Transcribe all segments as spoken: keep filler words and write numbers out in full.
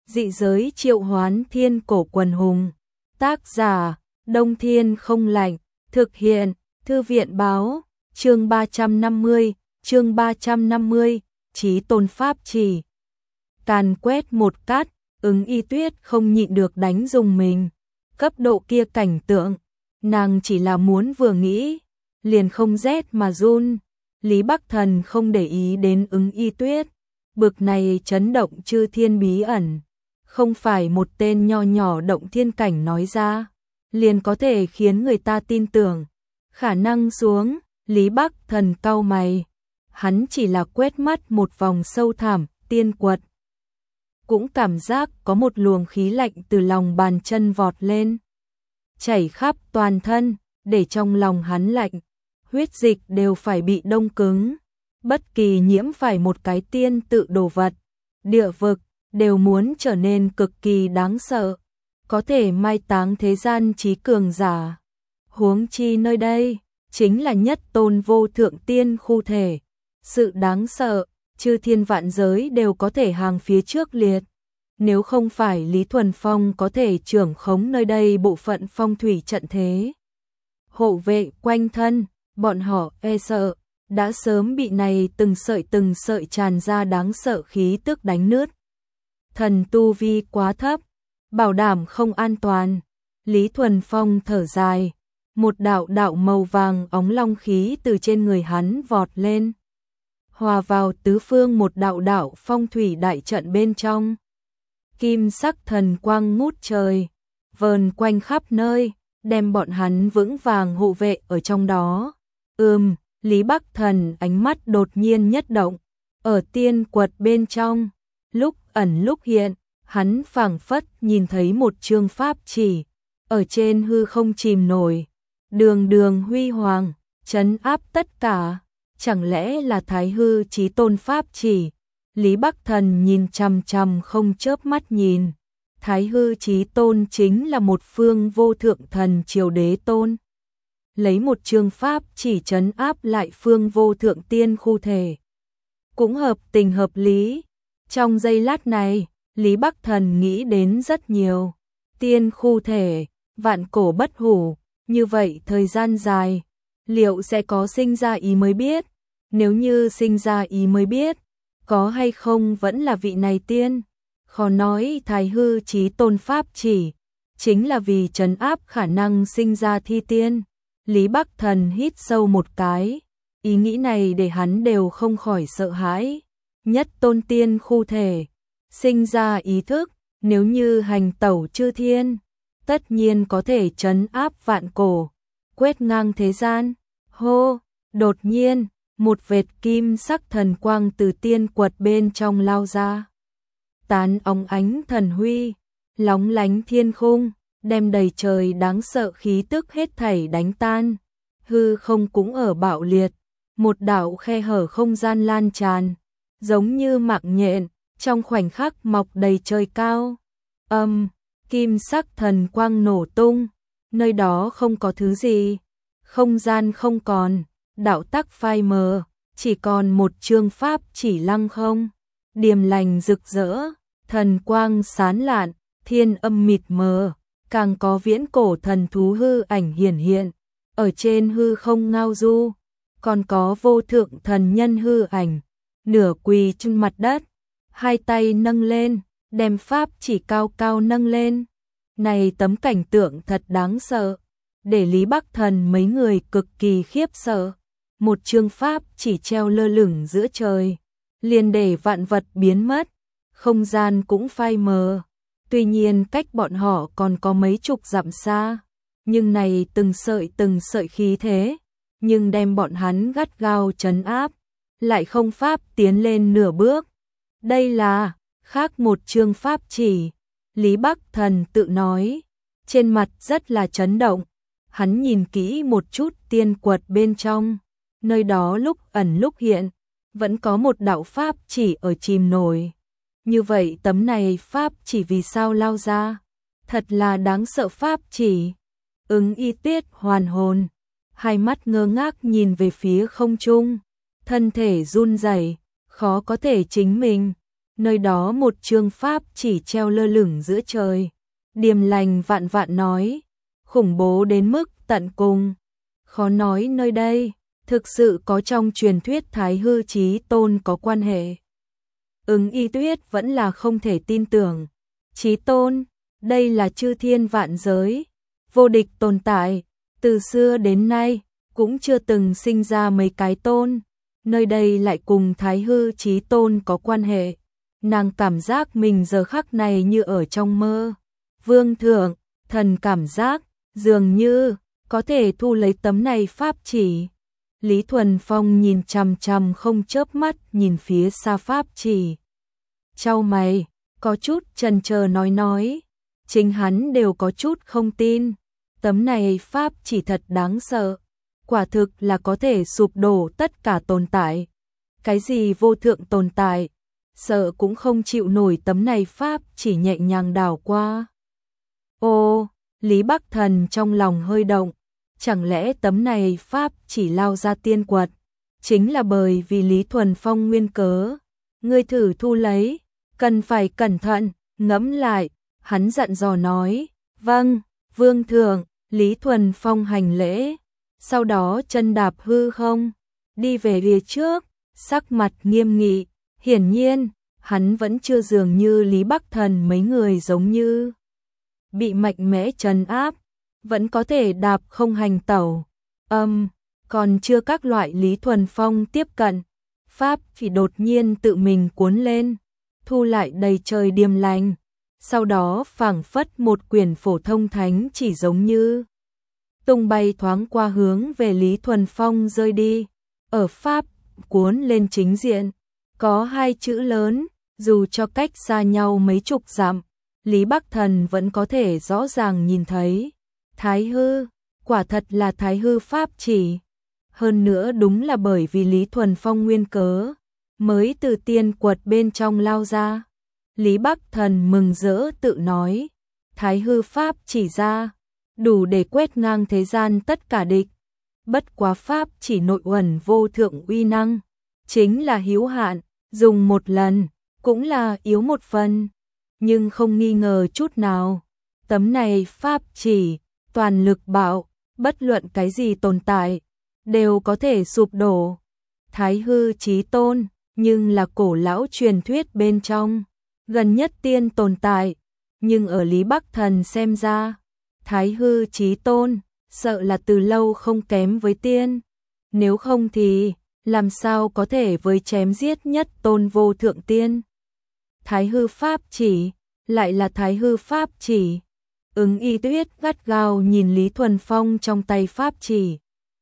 Dị giới triệu hoán thiên cổ quần hùng. Tác giả, Đông Thiên không lạnh. Thực hiện, Thư viện báo. Chương ba trăm năm mươi, chương ba trăm năm mươi, Chí Tôn Pháp Chỉ. Càn quét một cát, Ứng Y Tuyết không nhịn được đánh dùng mình. Cấp độ kia cảnh tượng, nàng chỉ là muốn vừa nghĩ, liền không rét mà run. Lý Bắc Thần không để ý đến Ứng Y Tuyết, bực này chấn động chư thiên bí ẩn, không phải một tên nho nhỏ động thiên cảnh nói ra, liền có thể khiến người ta tin tưởng. Khả năng xuống, Lý Bắc Thần cau mày, hắn chỉ là quét mắt một vòng sâu thẳm, tiên quật. Cũng cảm giác có một luồng khí lạnh từ lòng bàn chân vọt lên, chảy khắp toàn thân, để trong lòng hắn lạnh, huyết dịch đều phải bị đông cứng. Bất kỳ nhiễm phải một cái tiên tự đồ vật, địa vực, đều muốn trở nên cực kỳ đáng sợ, có thể mai táng thế gian trí cường giả. Huống chi nơi đây, chính là nhất tôn vô thượng tiên khu thể. Sự đáng sợ, chư thiên vạn giới đều có thể hàng phía trước liệt. Nếu không phải Lý Thuần Phong có thể trưởng khống nơi đây bộ phận phong thủy trận thế, hộ vệ quanh thân, bọn họ e sợ, đã sớm bị này từng sợi từng sợi tràn ra đáng sợ khí tức đánh nứt. Thần tu vi quá thấp, bảo đảm không an toàn. Lý Thuần Phong thở dài, một đạo đạo màu vàng óng long khí từ trên người hắn vọt lên, hòa vào tứ phương một đạo đạo phong thủy đại trận bên trong. Kim sắc thần quang ngút trời, vờn quanh khắp nơi, đem bọn hắn vững vàng hộ vệ ở trong đó. Ừm, Lý Bắc Thần ánh mắt đột nhiên nhất động, ở tiên quật bên trong, lúc ẩn lúc hiện, hắn phảng phất nhìn thấy một chương pháp chỉ, ở trên hư không chìm nổi, đường đường huy hoàng, trấn áp tất cả. Chẳng lẽ là Thái Hư Chí Tôn Pháp Chỉ? Lý Bắc Thần nhìn chằm chằm không chớp mắt nhìn. Thái Hư Chí Tôn chính là một phương vô thượng thần triều đế tôn, lấy một chương pháp chỉ trấn áp lại phương vô thượng tiên khu thể, cũng hợp tình hợp lý. Trong giây lát này, Lý Bắc Thần nghĩ đến rất nhiều. Tiên khu thể, vạn cổ bất hủ, như vậy thời gian dài, liệu sẽ có sinh ra ý mới biết? Nếu như sinh ra ý mới biết, có hay không vẫn là vị này tiên? Khó nói. Thái Hư Chí Tôn Pháp Chỉ chính là vì trấn áp khả năng sinh ra thi tiên. Lý Bắc Thần hít sâu một cái, ý nghĩ này để hắn đều không khỏi sợ hãi. Nhất tôn tiên khu thể, sinh ra ý thức, nếu như hành tẩu chư thiên, tất nhiên có thể trấn áp vạn cổ, quét ngang thế gian. Hô, đột nhiên, một vệt kim sắc thần quang từ tiên quật bên trong lao ra, tán óng ánh thần huy, lóng lánh thiên khung, đem đầy trời đáng sợ khí tức hết thảy đánh tan. Hư không cũng ở bạo liệt, một đạo khe hở không gian lan tràn, giống như mạng nhện, trong khoảnh khắc mọc đầy trời cao. Âm, kim sắc thần quang nổ tung, nơi đó không có thứ gì, không gian không còn, đạo tắc phai mờ, chỉ còn một chương pháp chỉ lăng không, điềm lành rực rỡ, thần quang sáng lạn, thiên âm mịt mờ, càng có viễn cổ thần thú hư ảnh hiển hiện, ở trên hư không ngao du, còn có vô thượng thần nhân hư ảnh, nửa quỳ trên mặt đất, hai tay nâng lên, đem pháp chỉ cao cao nâng lên. Này tấm cảnh tượng thật đáng sợ, để Lý Bắc Thần mấy người cực kỳ khiếp sợ. Một chương pháp chỉ treo lơ lửng giữa trời, liền để vạn vật biến mất, không gian cũng phai mờ. Tuy nhiên cách bọn họ còn có mấy chục dặm xa, nhưng này từng sợi từng sợi khí thế, nhưng đem bọn hắn gắt gao trấn áp, lại không pháp tiến lên nửa bước. Đây là khác một chương pháp chỉ, Lý Bắc Thần tự nói, trên mặt rất là chấn động. Hắn nhìn kỹ một chút tiên quật bên trong, nơi đó lúc ẩn lúc hiện, vẫn có một đạo pháp chỉ ở chìm nổi. Như vậy tấm này pháp chỉ vì sao lao ra? Thật là đáng sợ pháp chỉ. Ứng Y Tuyết hoàn hồn, hai mắt ngơ ngác nhìn về phía không trung, thân thể run rẩy, khó có thể chính mình. nơi đó một chương pháp chỉ treo lơ lửng giữa trời. Điềm lành vạn vạn nói, khủng bố đến mức tận cùng. Khó nói nơi đây, thực sự có trong truyền thuyết Thái Hư Chí Tôn có quan hệ. Ứng Y Tuyết vẫn là không thể tin tưởng. Chí Tôn, đây là chư thiên vạn giới, vô địch tồn tại, từ xưa đến nay, cũng chưa từng sinh ra mấy cái tôn. Nơi đây lại cùng Thái Hư Chí Tôn có quan hệ. Nàng cảm giác mình giờ khắc này như ở trong mơ. Vương thượng, thần cảm giác, dường như, có thể thu lấy tấm này pháp chỉ. Lý Thuần Phong nhìn chằm chằm không chớp mắt nhìn phía xa pháp chỉ. Chau mày, có chút chần chờ nói nói. Chính hắn đều có chút không tin. Tấm này pháp chỉ thật đáng sợ. Quả thực là có thể sụp đổ tất cả tồn tại. Cái gì vô thượng tồn tại, sợ cũng không chịu nổi tấm này pháp chỉ nhẹ nhàng đảo qua. Ô, Lý Bắc Thần trong lòng hơi động. Chẳng lẽ tấm này pháp chỉ lao ra tiên quật, chính là bởi vì Lý Thuần Phong nguyên cớ. Ngươi thử thu lấy, cần phải cẩn thận, ngẫm lại, hắn dặn dò nói. Vâng, vương thượng. Lý Thuần Phong hành lễ, sau đó chân đạp hư không, đi về phía trước, sắc mặt nghiêm nghị. Hiển nhiên, hắn vẫn chưa dường như Lý Bắc Thần mấy người giống như bị mạnh mẽ trấn áp, vẫn có thể đạp không hành tẩu. Âm, um, còn chưa các loại Lý Thuần Phong tiếp cận, pháp chỉ đột nhiên tự mình cuốn lên, thu lại đầy trời điềm lành. Sau đó phảng phất một quyển phổ thông thánh chỉ giống như tung bay thoáng qua hướng về Lý Thuần Phong rơi đi. Ở pháp cuốn lên chính diện, có hai chữ lớn, dù cho cách xa nhau mấy chục dặm, Lý Bắc Thần vẫn có thể rõ ràng nhìn thấy. Thái hư, quả thật là Thái hư pháp chỉ. Hơn nữa đúng là bởi vì Lý Thuần Phong nguyên cớ, mới từ tiên quật bên trong lao ra. Lý Bắc Thần mừng rỡ tự nói, Thái hư pháp chỉ ra, đủ để quét ngang thế gian tất cả địch. Bất quá pháp chỉ nội uẩn vô thượng uy năng, chính là hữu hạn, dùng một lần, cũng là yếu một phần. Nhưng không nghi ngờ chút nào, tấm này pháp chỉ, toàn lực bạo, bất luận cái gì tồn tại, đều có thể sụp đổ. Thái Hư Chí Tôn, nhưng là cổ lão truyền thuyết bên trong, gần nhất tiên tồn tại, nhưng ở Lý Bắc Thần xem ra, Thái Hư Chí Tôn, sợ là từ lâu không kém với tiên. Nếu không thì, làm sao có thể với chém giết nhất tôn vô thượng tiên. Thái hư pháp chỉ, lại là thái hư pháp chỉ. Ứng Y Tuyết gắt gao nhìn Lý Thuần Phong trong tay pháp chỉ.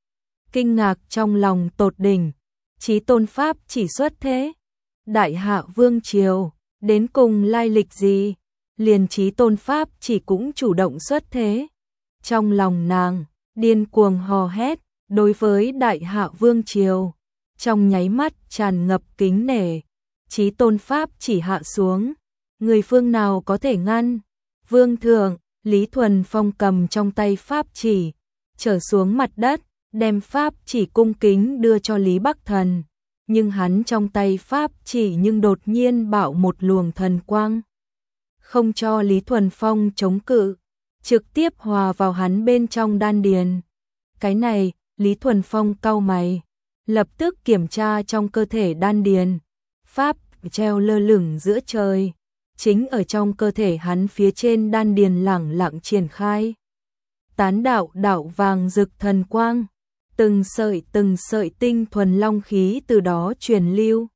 Kinh ngạc trong lòng tột đỉnh, Chí Tôn pháp chỉ xuất thế. Đại hạ vương triều, đến cùng lai lịch gì, liền Chí Tôn pháp chỉ cũng chủ động xuất thế. Trong lòng nàng, điên cuồng hò hét, đối với đại hạ vương triều, trong nháy mắt tràn ngập kính nể. Chí Tôn pháp chỉ hạ xuống, người phương nào có thể ngăn? Vương thượng, Lý Thuần Phong cầm trong tay pháp chỉ, trở xuống mặt đất, đem pháp chỉ cung kính đưa cho Lý Bắc Thần. Nhưng hắn trong tay pháp chỉ nhưng đột nhiên bạo một luồng thần quang, không cho Lý Thuần Phong chống cự, trực tiếp hòa vào hắn bên trong đan điền. Cái này, Lý Thuần Phong cau mày, lập tức kiểm tra trong cơ thể đan điền. Pháp treo lơ lửng giữa trời, chính ở trong cơ thể hắn phía trên đan điền lẳng lặng triển khai. Tán đạo đạo vàng rực thần quang, từng sợi từng sợi tinh thuần long khí từ đó truyền lưu,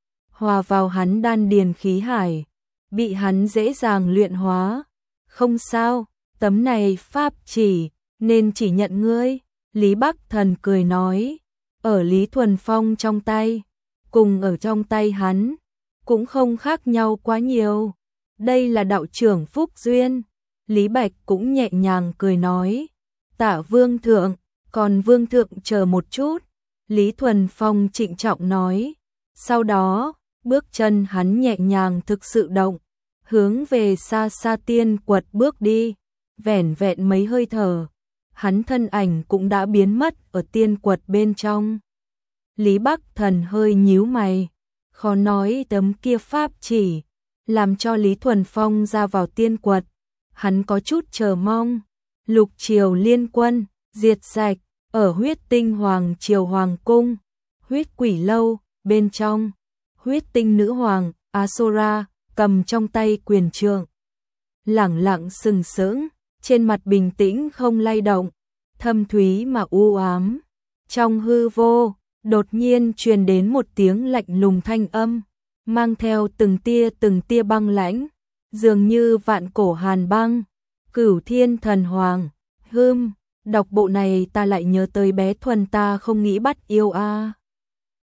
hòa vào hắn đan điền khí hải, bị hắn dễ dàng luyện hóa. Không sao, tấm này pháp chỉ, nên chỉ nhận ngươi. Lý Bắc Thần cười nói, ở Lý Thuần Phong trong tay, cùng ở trong tay hắn, cũng không khác nhau quá nhiều. Đây là đạo trưởng phúc duyên. Lý Bạch cũng nhẹ nhàng cười nói, tạ vương thượng, còn vương thượng chờ một chút. Lý Thuần Phong trịnh trọng nói, sau đó, bước chân hắn nhẹ nhàng thực sự động, hướng về xa xa tiên quật bước đi. Vẻn vẹn mấy hơi thở, hắn thân ảnh cũng đã biến mất ở tiên quật bên trong. Lý Bắc Thần hơi nhíu mày, khó nói tấm kia pháp chỉ, làm cho Lý Thuần Phong ra vào tiên quật. Hắn có chút chờ mong, lục triều liên quân, diệt sạch, ở huyết tinh hoàng triều hoàng cung, huyết quỷ lâu, bên trong, huyết tinh nữ hoàng, Asora, cầm trong tay quyền trượng. Lẳng lặng sừng sững, trên mặt bình tĩnh không lay động, thâm thúy mà u ám. Trong hư vô, đột nhiên truyền đến một tiếng lạnh lùng thanh âm, mang theo từng tia từng tia băng lãnh, dường như vạn cổ hàn băng. Cửu Thiên Thần Hoàng, hưm, đọc bộ này ta lại nhớ tới bé Thuần ta không nghĩ bắt yêu a.